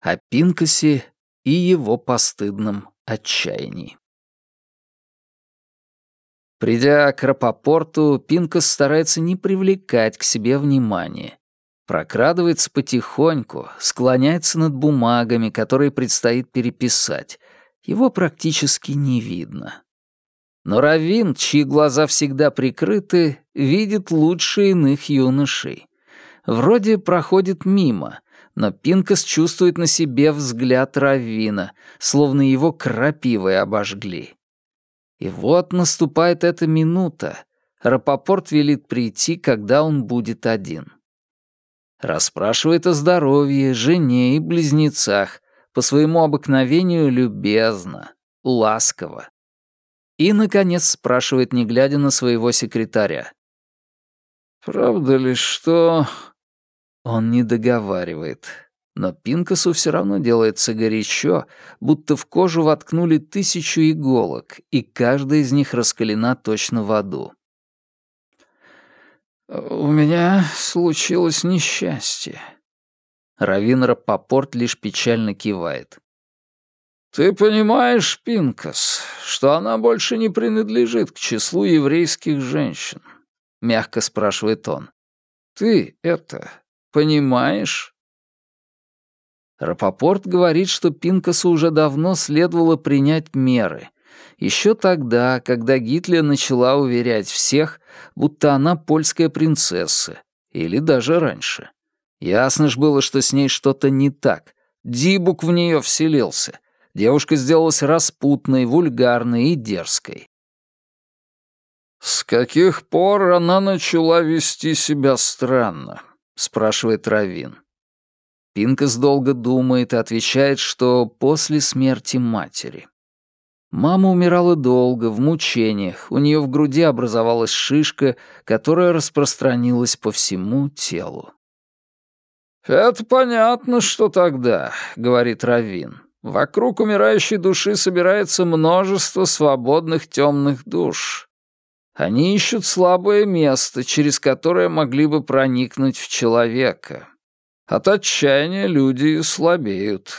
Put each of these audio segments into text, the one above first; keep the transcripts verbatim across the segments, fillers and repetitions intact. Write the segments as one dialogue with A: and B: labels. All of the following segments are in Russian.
A: о Пинкасе и его постыдном отчаянии. Придя к Рапопорту, Пинкас старается не привлекать к себе внимания. Прокрадывается потихоньку, склоняется над бумагами, которые предстоит переписать. Его практически не видно. Но Раввин, чьи глаза всегда прикрыты, видит лучше иных юношей. Вроде проходит мимо, но Пинкас чувствует на себе взгляд Раввина, словно его крапивой обожгли. И вот наступает эта минута. Рапопорт велит прийти, когда он будет один. Расспрашивает о здоровье, жене и близнецах, по своему обыкновению любезно, ласково. И, наконец, спрашивает, не глядя на своего секретаря. «Правда ли, что...» Он не договаривает, но Пинкасу все равно делается горячо, будто в кожу воткнули тысячу иголок, и каждая из них раскалена точно в аду. «У меня случилось несчастье». Раввин Рапопорт лишь печально кивает. «Ты понимаешь, Пинкас, что она больше не принадлежит к числу еврейских женщин?» — мягко спрашивает он. «Ты это понимаешь?» Рапопорт говорит, что Пинкасу уже давно следовало принять меры. Еще тогда, когда Гитлер начала уверять всех, будто она польская принцесса, или даже раньше. Ясно ж было, что с ней что-то не так. Дибук в нее вселился. Девушка сделалась распутной, вульгарной и дерзкой. «С каких пор она начала вести себя странно?» — спрашивает Раввин. Пинкас долго думает и отвечает, что после смерти матери. Мама умирала долго, в мучениях, у нее в груди образовалась шишка, которая распространилась по всему телу. «Это понятно, что тогда», — говорит Раввин. «Вокруг умирающей души собирается множество свободных темных душ. Они ищут слабое место, через которое могли бы проникнуть в человека. От отчаяния люди слабеют».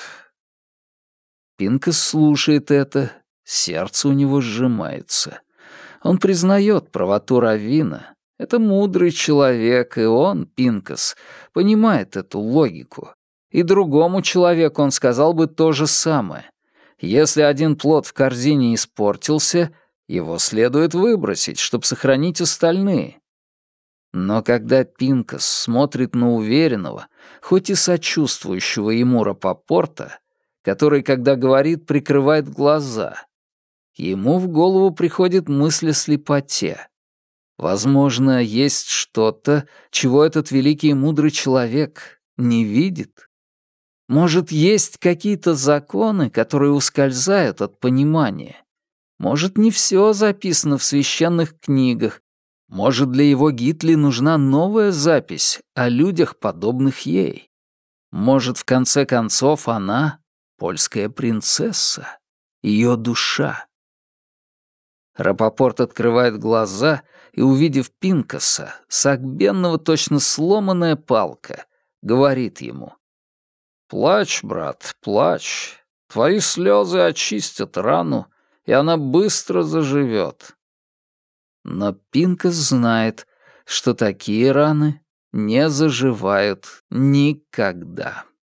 A: Пинкас слушает это, сердце у него сжимается. Он признает правоту Раввина. Это мудрый человек, и он, Пинкас, понимает эту логику. И другому человеку он сказал бы то же самое. Если один плод в корзине испортился, его следует выбросить, чтобы сохранить остальные. Но когда Пинкас смотрит на уверенного, хоть и сочувствующего ему Рапопорта, который, когда говорит, прикрывает глаза, ему в голову приходит мысль о слепоте. Возможно, есть что-то, чего этот великий и мудрый человек не видит. Может, есть какие-то законы, которые ускользают от понимания. Может, не все записано в священных книгах. Может, для его Гитли нужна новая запись о людях, подобных ей. Может, в конце концов, она — польская принцесса, ее душа. Рапопорт открывает глаза и, увидев Пинкаса, согбенного точно сломанная палка, говорит ему: «Плачь, брат, плачь. Твои слезы очистят рану, и она быстро заживет». Но Пинкас знает, что такие раны не заживают никогда.